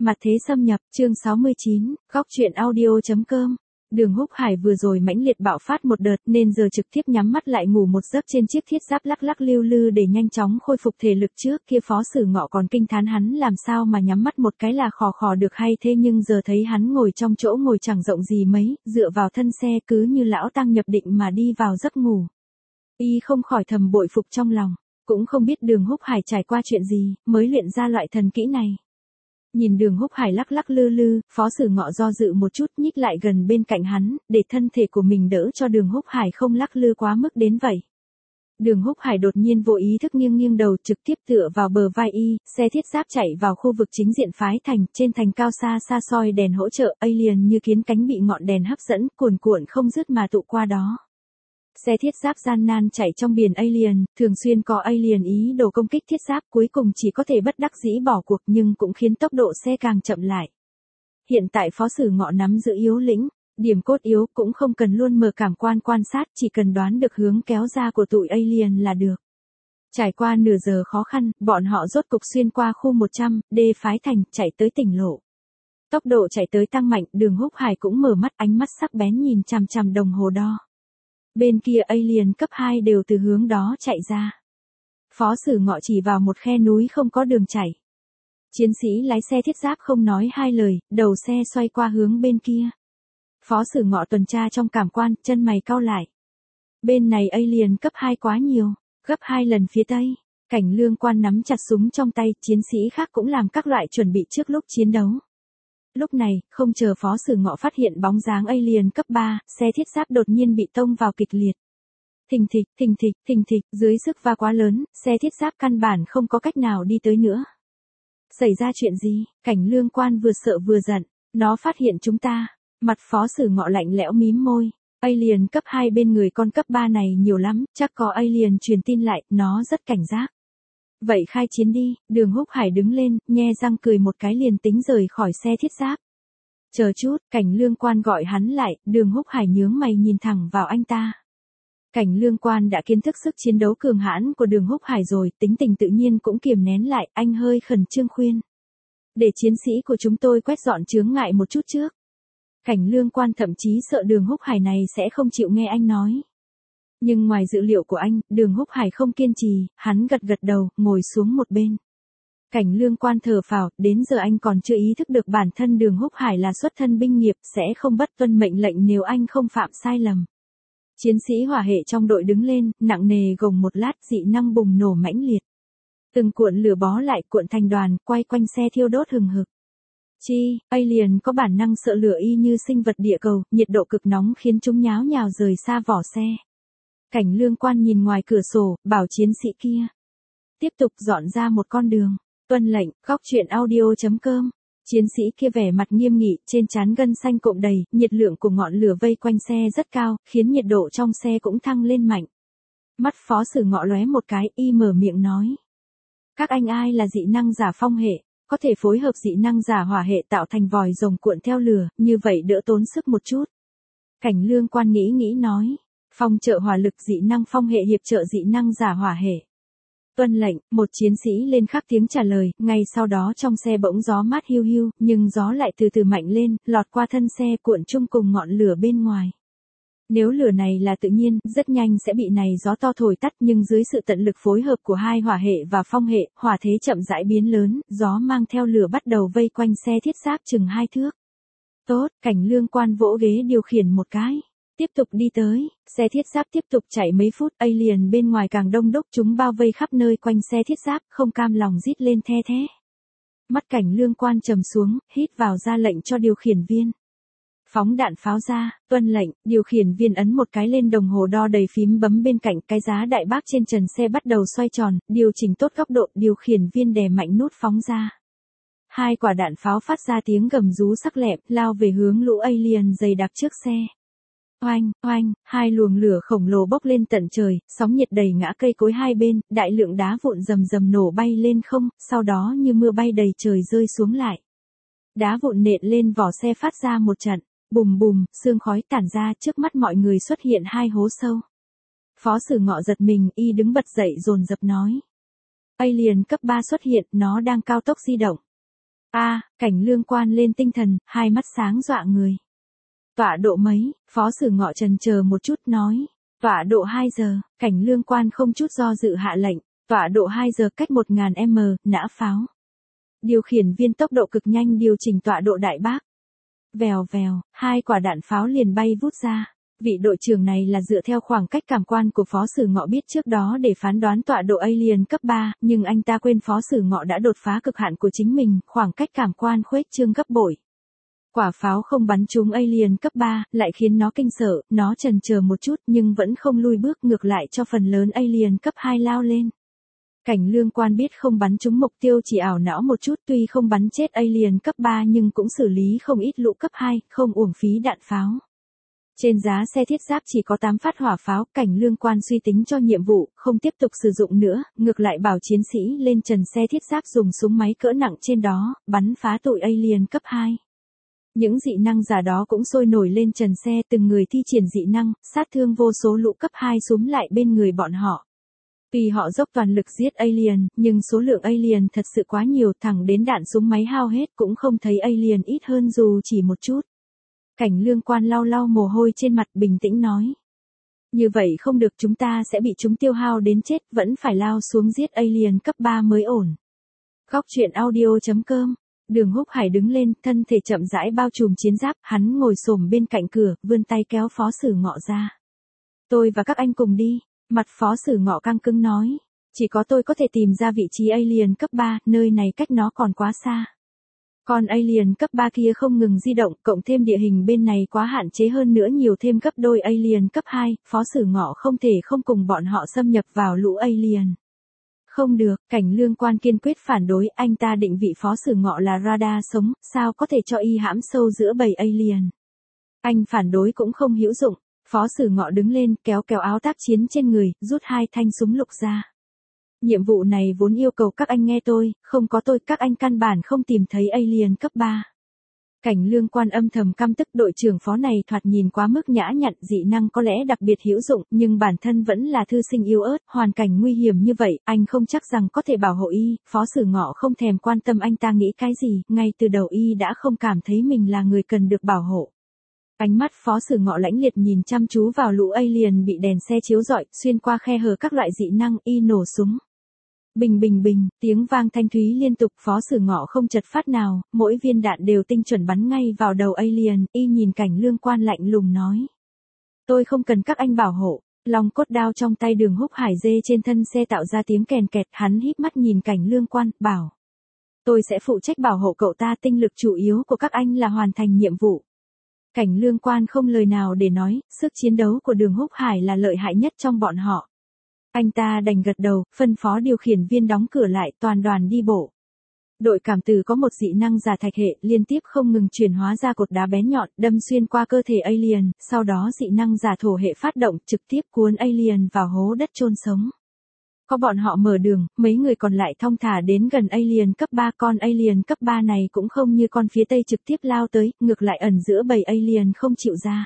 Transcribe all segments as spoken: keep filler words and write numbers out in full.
Mặt thế xâm nhập, chương sáu mươi chín, góc truyện audio chấm com. Đường Húc Hải vừa rồi mãnh liệt bạo phát một đợt nên giờ trực tiếp nhắm mắt lại ngủ một giấc trên chiếc thiết giáp lắc lắc lưu lư để nhanh chóng khôi phục thể lực. Trước kia Phó Sử Ngọ còn kinh thán hắn làm sao mà nhắm mắt một cái là khò khò được hay, thế nhưng giờ thấy hắn ngồi trong chỗ ngồi chẳng rộng gì mấy, dựa vào thân xe cứ như lão tăng nhập định mà đi vào giấc ngủ. Y không khỏi thầm bội phục trong lòng, cũng không biết Đường Húc Hải trải qua chuyện gì mới luyện ra loại thần kỹ này. Nhìn Đường Húc Hải lắc lắc lư lư, Phó Sử Ngọ do dự một chút nhích lại gần bên cạnh hắn, để thân thể của mình đỡ cho Đường Húc Hải không lắc lư quá mức đến vậy. Đường Húc Hải đột nhiên vô ý thức nghiêng nghiêng đầu trực tiếp tựa vào bờ vai y, xe thiết giáp chạy vào khu vực chính diện phái thành, trên thành cao xa xa soi đèn hỗ trợ, alien như kiến cánh bị ngọn đèn hấp dẫn, cuồn cuộn không dứt mà tụ qua đó. Xe thiết giáp gian nan chạy trong biển alien, thường xuyên có alien ý đồ công kích thiết giáp, cuối cùng chỉ có thể bất đắc dĩ bỏ cuộc nhưng cũng khiến tốc độ xe càng chậm lại. Hiện tại Phó Sử Ngọ nắm giữ yếu lĩnh, điểm cốt yếu cũng không cần luôn mở cảm quan quan sát, chỉ cần đoán được hướng kéo ra của tụi alien là được. Trải qua nửa giờ khó khăn, bọn họ rốt cục xuyên qua khu một trăm, D phái thành, chạy tới tỉnh lộ. Tốc độ chạy tới tăng mạnh, Đường Húc Hải cũng mở mắt, ánh mắt sắc bén nhìn chằm chằm đồng hồ đo. Bên kia alien cấp hai đều từ hướng đó chạy ra. Phó Sử Ngọ chỉ vào một khe núi không có đường chảy. Chiến sĩ lái xe thiết giáp không nói hai lời, đầu xe xoay qua hướng bên kia. Phó Sử Ngọ tuần tra trong cảm quan, chân mày cau lại. Bên này alien cấp hai quá nhiều, gấp hai lần phía tây. Cảnh Lương Quan nắm chặt súng trong tay, chiến sĩ khác cũng làm các loại chuẩn bị trước lúc chiến đấu. Lúc này, không chờ Phó Sử Ngọ phát hiện bóng dáng alien cấp ba, xe thiết giáp đột nhiên bị tông vào kịch liệt. Thình thịch, thình thịch, thình thịch, dưới sức va quá lớn, xe thiết giáp căn bản không có cách nào đi tới nữa. Xảy ra chuyện gì? Cảnh Lương Quan vừa sợ vừa giận, nó phát hiện chúng ta. Mặt Phó Sử Ngọ lạnh lẽo mím môi. Alien cấp hai bên người con cấp ba này nhiều lắm, chắc có alien truyền tin lại, nó rất cảnh giác. Vậy khai chiến đi. Đường Húc Hải đứng lên, nhe răng cười một cái liền tính rời khỏi xe thiết giáp. Chờ chút, Cảnh Lương Quan gọi hắn lại, Đường Húc Hải nhướng mày nhìn thẳng vào anh ta. Cảnh Lương Quan đã kiến thức sức chiến đấu cường hãn của Đường Húc Hải rồi, tính tình tự nhiên cũng kiềm nén lại, anh hơi khẩn trương khuyên. Để chiến sĩ của chúng tôi quét dọn chướng ngại một chút trước. Cảnh Lương Quan thậm chí sợ Đường Húc Hải này sẽ không chịu nghe anh nói. Nhưng ngoài dự liệu của anh, Đường Húc Hải không kiên trì, hắn gật gật đầu, ngồi xuống một bên. Cảnh Lương Quan thở phào, đến giờ anh còn chưa ý thức được bản thân Đường Húc Hải là xuất thân binh nghiệp, sẽ không bất tuân mệnh lệnh nếu anh không phạm sai lầm. Chiến sĩ hỏa hệ trong đội đứng lên, nặng nề gồng một lát, dị năng bùng nổ mãnh liệt. Từng cuộn lửa bó lại cuộn thành đoàn, quay quanh xe thiêu đốt hừng hực. Chi, alien có bản năng sợ lửa y như sinh vật địa cầu, nhiệt độ cực nóng khiến chúng nháo nhào rời xa vỏ xe. Cảnh Lương Quan nhìn ngoài cửa sổ, bảo chiến sĩ kia. Tiếp tục dọn ra một con đường. Tuân lệnh, góc truyện audio chấm com. Chiến sĩ kia vẻ mặt nghiêm nghị, trên trán gân xanh cộm đầy, nhiệt lượng của ngọn lửa vây quanh xe rất cao, khiến nhiệt độ trong xe cũng thăng lên mạnh. Mắt Phó Sử Ngọ lóe một cái, y mở miệng nói. Các anh ai là dị năng giả phong hệ, có thể phối hợp dị năng giả hỏa hệ tạo thành vòi rồng cuộn theo lửa, như vậy đỡ tốn sức một chút. Cảnh Lương Quan nghĩ nghĩ nói. Phong trợ hỏa lực dị năng phong hệ hiệp trợ dị năng giả hỏa hệ. Tuân lệnh, một chiến sĩ lên khắc tiếng trả lời, ngay sau đó trong xe bỗng gió mát hiu hiu, nhưng gió lại từ từ mạnh lên, lọt qua thân xe cuộn chung cùng ngọn lửa bên ngoài. Nếu lửa này là tự nhiên, rất nhanh sẽ bị này gió to thổi tắt, nhưng dưới sự tận lực phối hợp của hai hỏa hệ và phong hệ, hỏa thế chậm rãi biến lớn, gió mang theo lửa bắt đầu vây quanh xe thiết giáp chừng hai thước. Tốt, Cảnh Lương Quan vỗ ghế điều khiển một cái. Tiếp tục đi tới, xe thiết giáp tiếp tục chạy mấy phút, alien bên ngoài càng đông đúc, chúng bao vây khắp nơi quanh xe thiết giáp, không cam lòng rít lên the thế. Mắt Cảnh Lương Quan trầm xuống, hít vào ra lệnh cho điều khiển viên. Phóng đạn pháo ra, tuân lệnh, điều khiển viên ấn một cái lên đồng hồ đo đầy phím bấm bên cạnh, cái giá đại bác trên trần xe bắt đầu xoay tròn, điều chỉnh tốt góc độ, điều khiển viên đè mạnh nút phóng ra. Hai quả đạn pháo phát ra tiếng gầm rú sắc lẹm, lao về hướng lũ alien dày đặc trước xe. Oanh, oanh, hai luồng lửa khổng lồ bốc lên tận trời, sóng nhiệt đầy ngã cây cối hai bên, đại lượng đá vụn rầm rầm nổ bay lên không, sau đó như mưa bay đầy trời rơi xuống lại. Đá vụn nện lên vỏ xe phát ra một trận, bùm bùm, sương khói tản ra, trước mắt mọi người xuất hiện hai hố sâu. Phó Sử Ngọ giật mình, y đứng bật dậy dồn dập nói. Alien cấp ba xuất hiện, nó đang cao tốc di động. A, Cảnh Lương Quan lên tinh thần, hai mắt sáng dọa người. Tọa độ mấy, Phó Sử Ngọ chần chờ một chút nói. Tọa độ hai giờ, Cảnh Lương Quan không chút do dự hạ lệnh. Tọa độ hai giờ cách một nghìn mét, nã pháo. Điều khiển viên tốc độ cực nhanh điều chỉnh tọa độ đại bác. Vèo vèo, hai quả đạn pháo liền bay vút ra. Vị đội trưởng này là dựa theo khoảng cách cảm quan của Phó Sử Ngọ biết trước đó để phán đoán tọa độ alien cấp ba, nhưng anh ta quên Phó Sử Ngọ đã đột phá cực hạn của chính mình, khoảng cách cảm quan khuếch trương gấp bội. Quả pháo không bắn trúng alien cấp ba, lại khiến nó kinh sợ, nó chần chờ một chút nhưng vẫn không lui bước, ngược lại cho phần lớn alien cấp hai lao lên. Cảnh Lương Quan biết không bắn trúng mục tiêu chỉ ảo não một chút, tuy không bắn chết alien cấp ba nhưng cũng xử lý không ít lũ cấp hai, không uổng phí đạn pháo. Trên giá xe thiết giáp chỉ có tám phát hỏa pháo, Cảnh Lương Quan suy tính cho nhiệm vụ, không tiếp tục sử dụng nữa, ngược lại bảo chiến sĩ lên trần xe thiết giáp dùng súng máy cỡ nặng trên đó, bắn phá tụi alien cấp hai. Những dị năng giả đó cũng sôi nổi lên trần xe, từng người thi triển dị năng, sát thương vô số lũ cấp hai xúm lại bên người bọn họ. Tuy họ dốc toàn lực giết alien, nhưng số lượng alien thật sự quá nhiều, thẳng đến đạn súng máy hao hết cũng không thấy alien ít hơn dù chỉ một chút. Cảnh Lương Quan lau lau mồ hôi trên mặt, bình tĩnh nói. Như vậy không được, chúng ta sẽ bị chúng tiêu hao đến chết, vẫn phải lao xuống giết alien cấp ba mới ổn. Góc truyện audio chấm com. Đường Húc Hải đứng lên, thân thể chậm rãi bao trùm chiến giáp, hắn ngồi xổm bên cạnh cửa, vươn tay kéo Phó Sử Ngọ ra. Tôi và các anh cùng đi. Mặt Phó Sử Ngọ căng cứng nói. Chỉ có tôi có thể tìm ra vị trí alien cấp ba, nơi này cách nó còn quá xa. Còn alien cấp ba kia không ngừng di động, cộng thêm địa hình bên này quá hạn chế, hơn nữa nhiều thêm gấp đôi alien cấp hai, Phó Sử Ngọ không thể không cùng bọn họ xâm nhập vào lũ alien. Không được, Cảnh Lương Quan kiên quyết phản đối, anh ta định vị Phó Sử Ngọ là radar sống, sao có thể cho y hãm sâu giữa bầy alien. Anh phản đối cũng không hữu dụng. Phó Sử Ngọ đứng lên, kéo kéo áo tác chiến trên người, rút hai thanh súng lục ra. Nhiệm vụ này vốn yêu cầu các anh nghe tôi, không có tôi các anh căn bản không tìm thấy alien cấp ba. Cảnh Lương Quan âm thầm căm tức, đội trưởng Phó này thoạt nhìn quá mức nhã nhặn, dị năng có lẽ đặc biệt hữu dụng, nhưng bản thân vẫn là thư sinh yếu ớt, hoàn cảnh nguy hiểm như vậy, anh không chắc rằng có thể bảo hộ y. Phó Sử Ngọ không thèm quan tâm anh ta nghĩ cái gì, ngay từ đầu y đã không cảm thấy mình là người cần được bảo hộ. Ánh mắt Phó Sử Ngọ lãnh liệt nhìn chăm chú vào lũ alien bị đèn xe chiếu rọi, xuyên qua khe hở các loại dị năng, y nổ súng. Bình bình bình, tiếng vang thanh thúy liên tục, Phó Sử Ngọ không chật phát nào, mỗi viên đạn đều tinh chuẩn bắn ngay vào đầu alien, y nhìn Cảnh Lương Quan lạnh lùng nói. Tôi không cần các anh bảo hộ. Long cốt đao trong tay Đường Húc Hải dê trên thân xe tạo ra tiếng kèn kẹt, hắn híp mắt nhìn Cảnh Lương Quan, bảo. Tôi sẽ phụ trách bảo hộ cậu ta, tinh lực chủ yếu của các anh là hoàn thành nhiệm vụ. Cảnh Lương Quan không lời nào để nói, sức chiến đấu của Đường Húc Hải là lợi hại nhất trong bọn họ. Anh ta đành gật đầu, phân phó điều khiển viên đóng cửa lại, toàn đoàn đi bộ. Đội cảm tử có một dị năng giả thạch hệ, liên tiếp không ngừng chuyển hóa ra cột đá bén nhọn, đâm xuyên qua cơ thể alien, sau đó dị năng giả thổ hệ phát động, trực tiếp cuốn alien vào hố đất chôn sống. Có bọn họ mở đường, mấy người còn lại thong thả đến gần alien cấp ba, con alien cấp ba này cũng không như con phía tây trực tiếp lao tới, ngược lại ẩn giữa bầy alien không chịu ra.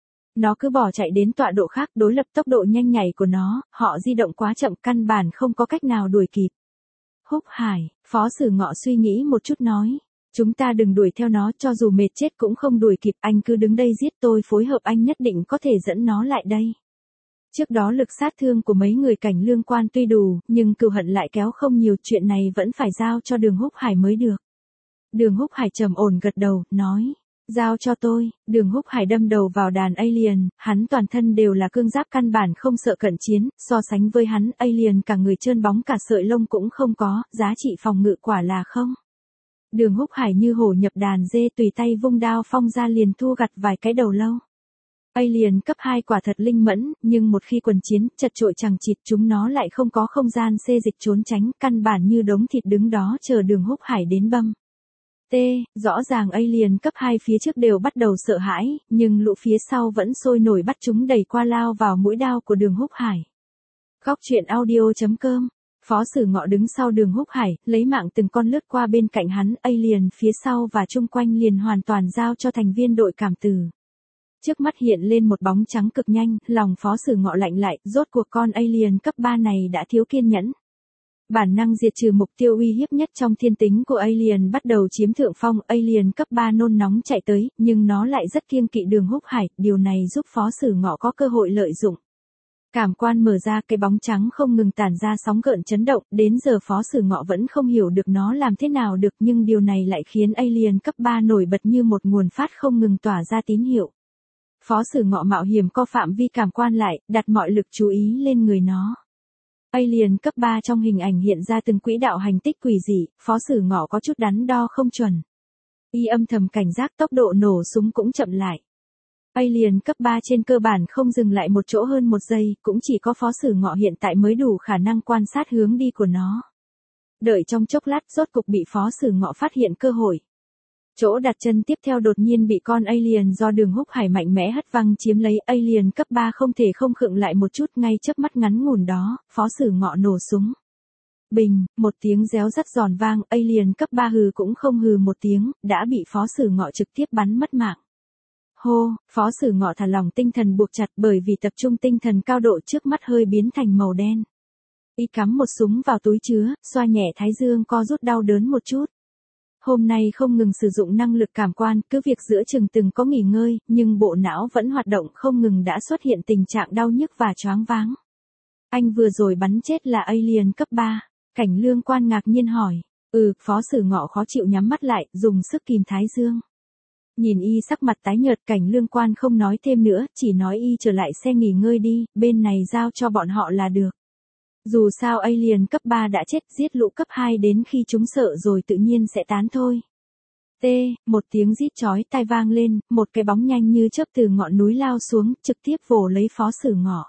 Nó cứ bỏ chạy đến tọa độ khác, đối lập tốc độ nhanh nhảy của nó, họ di động quá chậm, căn bản không có cách nào đuổi kịp. Húc Hải, Phó Sử Ngọ suy nghĩ một chút nói, chúng ta đừng đuổi theo nó, cho dù mệt chết cũng không đuổi kịp, anh cứ đứng đây giết, tôi phối hợp, anh nhất định có thể dẫn nó lại đây. Trước đó lực sát thương của mấy người Cảnh Lương Quan tuy đủ, nhưng cừu hận lại kéo không nhiều, chuyện này vẫn phải giao cho Đường Húc Hải mới được. Đường Húc Hải trầm ổn gật đầu, nói. Giao cho tôi. Đường Húc Hải đâm đầu vào đàn alien, hắn toàn thân đều là cương giáp, căn bản không sợ cận chiến, so sánh với hắn, alien cả người trơn bóng, cả sợi lông cũng không có, giá trị phòng ngự quả là không. Đường Húc Hải như hổ nhập đàn dê, tùy tay vung đao phong ra liền thu gặt vài cái đầu lâu. Alien cấp hai quả thật linh mẫn, nhưng một khi quần chiến, chật chội chằng chịt, chúng nó lại không có không gian xê dịch trốn tránh, căn bản như đống thịt đứng đó chờ Đường Húc Hải đến băm. T, rõ ràng alien cấp hai phía trước đều bắt đầu sợ hãi, nhưng lũ phía sau vẫn sôi nổi bắt chúng đẩy qua lao vào mũi đao của Đường Húc Hải. Góc truyện audio chấm com. Phó Sử Ngọ đứng sau Đường Húc Hải, lấy mạng từng con lướt qua bên cạnh hắn, alien phía sau và chung quanh liền hoàn toàn giao cho thành viên đội cảm tử. Trước mắt hiện lên một bóng trắng cực nhanh, lòng Phó Sử Ngọ lạnh lại, rốt cuộc con alien cấp ba này đã thiếu kiên nhẫn. Bản năng diệt trừ mục tiêu uy hiếp nhất trong thiên tính của Alien bắt đầu chiếm thượng phong, Alien cấp ba nôn nóng chạy tới, nhưng nó lại rất kiêng kỵ Đường Húc Hải, điều này giúp Phó Sử Ngọ có cơ hội lợi dụng. Cảm quan mở ra, cái bóng trắng không ngừng tản ra sóng gợn chấn động, đến giờ Phó Sử Ngọ vẫn không hiểu được nó làm thế nào được, nhưng điều này lại khiến Alien cấp ba nổi bật như một nguồn phát không ngừng tỏa ra tín hiệu. Phó Sử Ngọ mạo hiểm co phạm vi cảm quan lại, đặt mọi lực chú ý lên người nó. Alien cấp ba trong hình ảnh hiện ra từng quỹ đạo hành tích quỷ dị, Phó Sử Ngọ có chút đắn đo không chuẩn. Y âm thầm cảnh giác, tốc độ nổ súng cũng chậm lại. Alien cấp ba trên cơ bản không dừng lại một chỗ hơn một giây, cũng chỉ có Phó Sử Ngọ hiện tại mới đủ khả năng quan sát hướng đi của nó. Đợi trong chốc lát, rốt cục bị Phó Sử Ngọ phát hiện cơ hội. Chỗ đặt chân tiếp theo đột nhiên bị con alien do Đường Húc Hải mạnh mẽ hất văng chiếm lấy. Alien cấp ba không thể không khựng lại một chút, ngay chớp mắt ngắn ngủn đó, Phó Sử Ngọ nổ súng. Bình, một tiếng réo rắt giòn vang, Alien cấp ba hừ cũng không hừ một tiếng, đã bị Phó Sử Ngọ trực tiếp bắn mất mạng. Hô, Phó Sử Ngọ thả lỏng tinh thần buộc chặt, bởi vì tập trung tinh thần cao độ trước mắt hơi biến thành màu đen. Y cắm một súng vào túi chứa, xoa nhẹ thái dương co rút đau đớn một chút. Hôm nay không ngừng sử dụng năng lực cảm quan, cứ việc giữa chừng từng có nghỉ ngơi, nhưng bộ não vẫn hoạt động không ngừng đã xuất hiện tình trạng đau nhức và choáng váng. Anh vừa rồi bắn chết là alien cấp ba. Cảnh Lương Quan ngạc nhiên hỏi. Ừ, Phó Sử Ngọ khó chịu nhắm mắt lại, dùng sức kìm thái dương. Nhìn y sắc mặt tái nhợt, Cảnh Lương Quan không nói thêm nữa, chỉ nói y trở lại xe nghỉ ngơi đi, bên này giao cho bọn họ là được. Dù sao alien cấp ba đã chết, giết lũ cấp hai đến khi chúng sợ rồi tự nhiên sẽ tán thôi. T, một tiếng rít chói tai vang lên, một cái bóng nhanh như chớp từ ngọn núi lao xuống, trực tiếp vồ lấy Phó Sử Ngọ.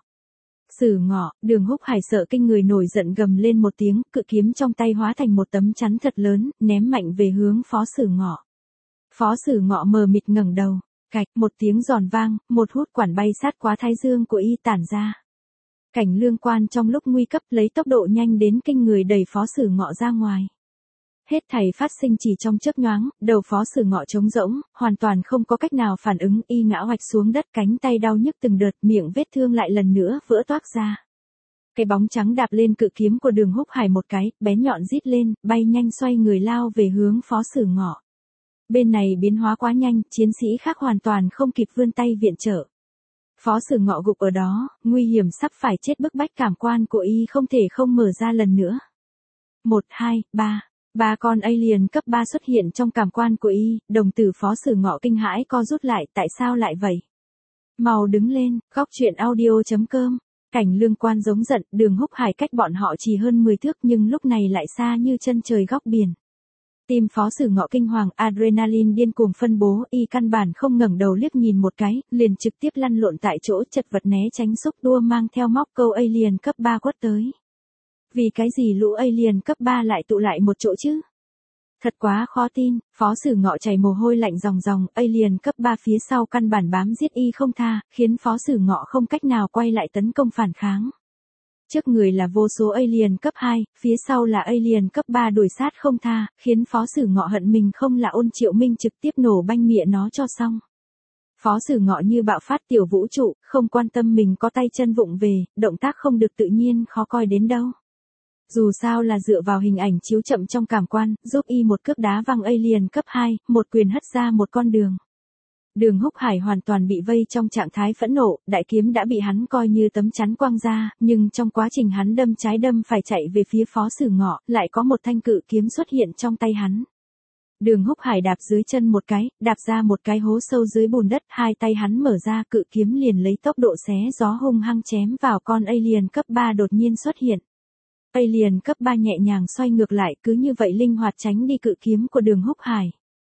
Sử Ngọ, Đường Húc Hải sợ kinh người nổi giận gầm lên một tiếng, cự kiếm trong tay hóa thành một tấm chắn thật lớn, ném mạnh về hướng Phó Sử Ngọ. Phó Sử Ngọ mờ mịt ngẩng đầu, cạch, một tiếng giòn vang, một hút quản bay sát quá thái dương của y tản ra. Cảnh Lương Quan trong lúc nguy cấp lấy tốc độ nhanh đến kinh người đẩy Phó Sử Ngọ ra ngoài. Hết thảy phát sinh chỉ trong chớp nhoáng, đầu Phó Sử Ngọ trống rỗng, hoàn toàn không có cách nào phản ứng, y ngã hoạch xuống đất, cánh tay đau nhức từng đợt, miệng vết thương lại lần nữa vỡ toác ra. Cái bóng trắng đạp lên cự kiếm của Đường Húc Hải một cái, bén nhọn rít lên, bay nhanh xoay người lao về hướng Phó Sử Ngọ. Bên này biến hóa quá nhanh, chiến sĩ khác hoàn toàn không kịp vươn tay viện trợ. Phó Sử Ngọ gục ở đó, nguy hiểm sắp phải chết, bức bách cảm quan của y không thể không mở ra lần nữa. Một, hai, ba. Ba con alien cấp ba xuất hiện trong cảm quan của y, đồng tử Phó Sử Ngọ kinh hãi co rút lại, tại sao lại vậy? Mau đứng lên, góc truyện audio chấm com. Cảnh Lương Quan giống giận, Đường Húc Hải cách bọn họ chỉ hơn mười thước nhưng lúc này lại xa như chân trời góc biển. Tim Phó Sử Ngọ kinh hoàng, adrenaline điên cuồng phân bố, y căn bản không ngẩng đầu liếc nhìn một cái, liền trực tiếp lăn lộn tại chỗ, chật vật né tránh xúc đua mang theo móc câu alien cấp ba quất tới. Vì cái gì lũ alien cấp ba lại tụ lại một chỗ chứ? Thật quá khó tin, Phó Sử Ngọ chảy mồ hôi lạnh ròng ròng, alien cấp ba phía sau căn bản bám giết y không tha, khiến Phó Sử Ngọ không cách nào quay lại tấn công phản kháng. Trước người là vô số alien cấp hai, phía sau là alien cấp ba đuổi sát không tha, khiến Phó Sử Ngọ hận mình không là Ôn Triệu Minh trực tiếp nổ banh mịa nó cho xong. Phó Sử Ngọ như bạo phát tiểu vũ trụ, không quan tâm mình có tay chân vụng về, động tác không được tự nhiên khó coi đến đâu. Dù sao là dựa vào hình ảnh chiếu chậm trong cảm quan, giúp y một cước đá văng alien cấp hai, một quyền hất ra một con đường. Đường Húc Hải hoàn toàn bị vây trong trạng thái phẫn nộ, đại kiếm đã bị hắn coi như tấm chắn quăng ra, nhưng trong quá trình hắn đâm trái đâm phải chạy về phía Phó Sử Ngọ, lại có một thanh cự kiếm xuất hiện trong tay hắn. Đường Húc Hải đạp dưới chân một cái, đạp ra một cái hố sâu dưới bùn đất, hai tay hắn mở ra, cự kiếm liền lấy tốc độ xé gió hung hăng chém vào con alien cấp ba đột nhiên xuất hiện. Alien cấp ba nhẹ nhàng xoay ngược lại, cứ như vậy linh hoạt tránh đi cự kiếm của Đường Húc Hải.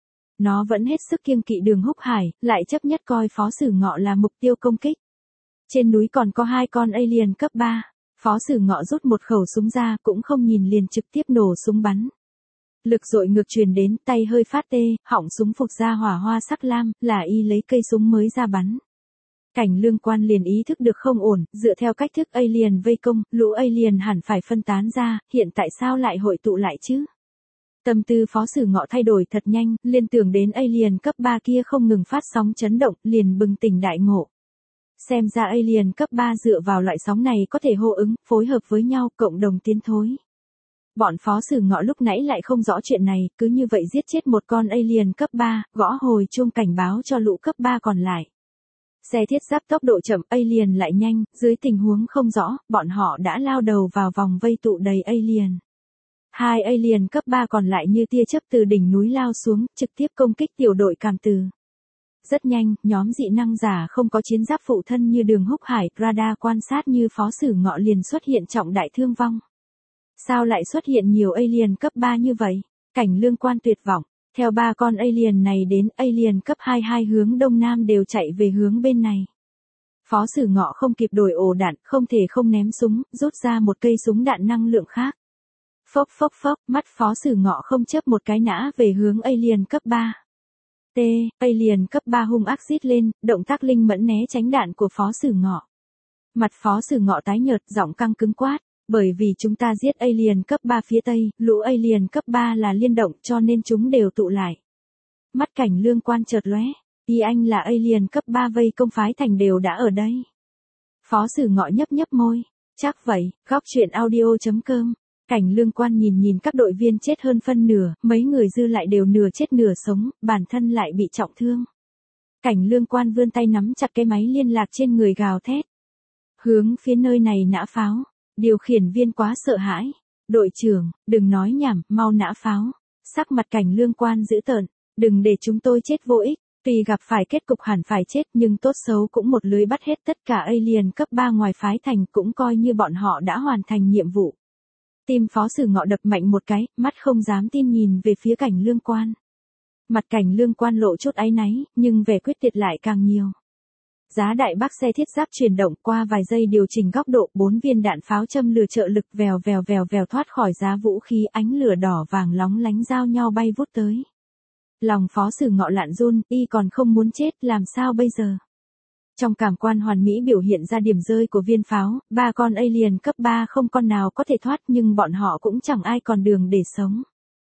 Nó vẫn hết sức kiêng kỵ Đường Húc Hải, lại chấp nhất coi Phó Sử Ngọ là mục tiêu công kích. Trên núi còn có hai con alien cấp ba, Phó Sử Ngọ rút một khẩu súng ra, cũng không nhìn liền trực tiếp nổ súng bắn. Lực dội ngược truyền đến, tay hơi phát tê, họng súng phụt ra hỏa hoa sắc lam, là y lấy cây súng mới ra bắn. Cảnh Lương Quan liền ý thức được không ổn, dựa theo cách thức alien vây công, lũ alien hẳn phải phân tán ra, hiện tại sao lại hội tụ lại chứ? Tâm tư Phó Sử Ngọ thay đổi thật nhanh, liên tưởng đến alien cấp ba kia không ngừng phát sóng chấn động, liền bừng tỉnh đại ngộ. Xem ra alien cấp ba dựa vào loại sóng này có thể hô ứng, phối hợp với nhau, cộng đồng tiến thối. Bọn phó sử ngọ lúc nãy lại không rõ chuyện này, cứ như vậy giết chết một con alien cấp ba, gõ hồi chuông cảnh báo cho lũ cấp ba còn lại. Xe thiết giáp tốc độ chậm, alien lại nhanh, dưới tình huống không rõ, bọn họ đã lao đầu vào vòng vây tụ đầy alien. Hai alien cấp ba còn lại như tia chớp từ đỉnh núi lao xuống, trực tiếp công kích tiểu đội cảm từ. Rất nhanh, nhóm dị năng giả không có chiến giáp phụ thân như Đường Húc Hải, radar quan sát như phó sử ngọ liền xuất hiện trọng đại thương vong. Sao lại xuất hiện nhiều alien cấp ba như vậy? Cảnh Lương Quan tuyệt vọng. Theo ba con alien này đến, alien cấp hai hai hướng đông nam đều chạy về hướng bên này. Phó sử ngọ không kịp đổi ổ đạn, không thể không ném súng, rút ra một cây súng đạn năng lượng khác. Phốc phốc phốc, mắt phó sử ngọ không chớp một cái nã về hướng alien cấp ba. T, alien cấp ba hung ác rít lên, động tác linh mẫn né tránh đạn của phó sử ngọ. Mặt phó sử ngọ tái nhợt, giọng căng cứng quát. Bởi vì chúng ta giết alien cấp ba phía tây, lũ alien cấp ba là liên động cho nên chúng đều tụ lại. Mắt Cảnh Lương Quan chợt lóe, ý anh là alien cấp ba vây công phái thành đều đã ở đây. Phó sử ngọ nhấp nhấp môi, chắc vậy, góc truyện audio chấm com. Cảnh Lương Quan nhìn nhìn các đội viên chết hơn phân nửa, mấy người dư lại đều nửa chết nửa sống, bản thân lại bị trọng thương. Cảnh Lương Quan vươn tay nắm chặt cái máy liên lạc trên người gào thét. Hướng phía nơi này nã pháo. Điều khiển viên quá sợ hãi. Đội trưởng, đừng nói nhảm, mau nã pháo. Sắc mặt Cảnh Lương Quan dữ tợn. Đừng để chúng tôi chết vô ích. Tuy gặp phải kết cục hẳn phải chết nhưng tốt xấu cũng một lưới bắt hết tất cả alien cấp ba ngoài phái thành, cũng coi như bọn họ đã hoàn thành nhiệm vụ. Tim phó sử ngọ đập mạnh một cái, mắt không dám tin nhìn về phía Cảnh Lương Quan. Mặt Cảnh Lương Quan lộ chút áy náy, nhưng vẻ quyết tuyệt lại càng nhiều. Giá đại bác xe thiết giáp chuyển động, qua vài giây điều chỉnh góc độ, bốn viên đạn pháo châm lửa trợ lực vèo vèo vèo vèo thoát khỏi giá vũ khí, ánh lửa đỏ vàng lóng lánh giao nhau bay vút tới. Lòng phó sử ngọ lạn run, y còn không muốn chết, làm sao bây giờ? Trong cảm quan hoàn mỹ biểu hiện ra điểm rơi của viên pháo, ba con alien cấp ba không con nào có thể thoát, nhưng bọn họ cũng chẳng ai còn đường để sống.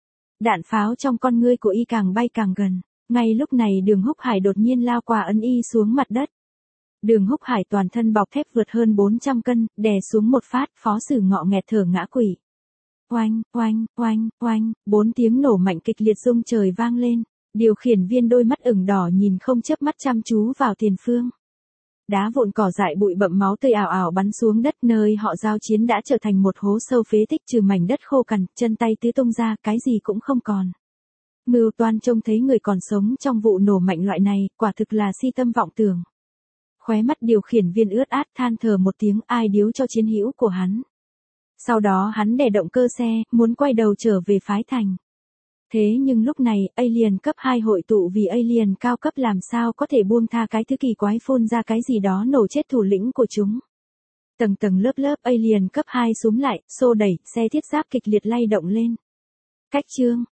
Đạn pháo trong con ngươi của y càng bay càng gần. Ngay lúc này Đường Húc Hải đột nhiên lao qua ấn y xuống mặt đất. Đường Húc Hải toàn thân bọc thép vượt hơn bốn trăm cân, đè xuống một phát, phó sử ngọ nghẹt thở ngã quỵ. Oanh, oanh, oanh, oanh, bốn tiếng nổ mạnh kịch liệt rung trời vang lên. Điều khiển viên đôi mắt ửng đỏ nhìn không chớp mắt chăm chú vào tiền phương. Đá vụn cỏ dại bụi bậm máu tươi ảo ảo bắn xuống đất, nơi họ giao chiến đã trở thành một hố sâu phế tích, trừ mảnh đất khô cằn, chân tay tứ tung ra, cái gì cũng không còn. Mưu Toan trông thấy người còn sống trong vụ nổ mạnh loại này, quả thực là si tâm vọng tưởng. Khóe mắt điều khiển viên ướt át than thở một tiếng, ai điếu cho chiến hữu của hắn. Sau đó hắn đè động cơ xe, muốn quay đầu trở về phái thành. Thế nhưng lúc này, alien cấp hai hội tụ vì alien cao cấp làm sao có thể buông tha cái thứ kỳ quái phun ra cái gì đó nổ chết thủ lĩnh của chúng. Tầng tầng lớp lớp alien cấp hai xúm lại, xô đẩy, xe thiết giáp kịch liệt lay động lên. Cách chương,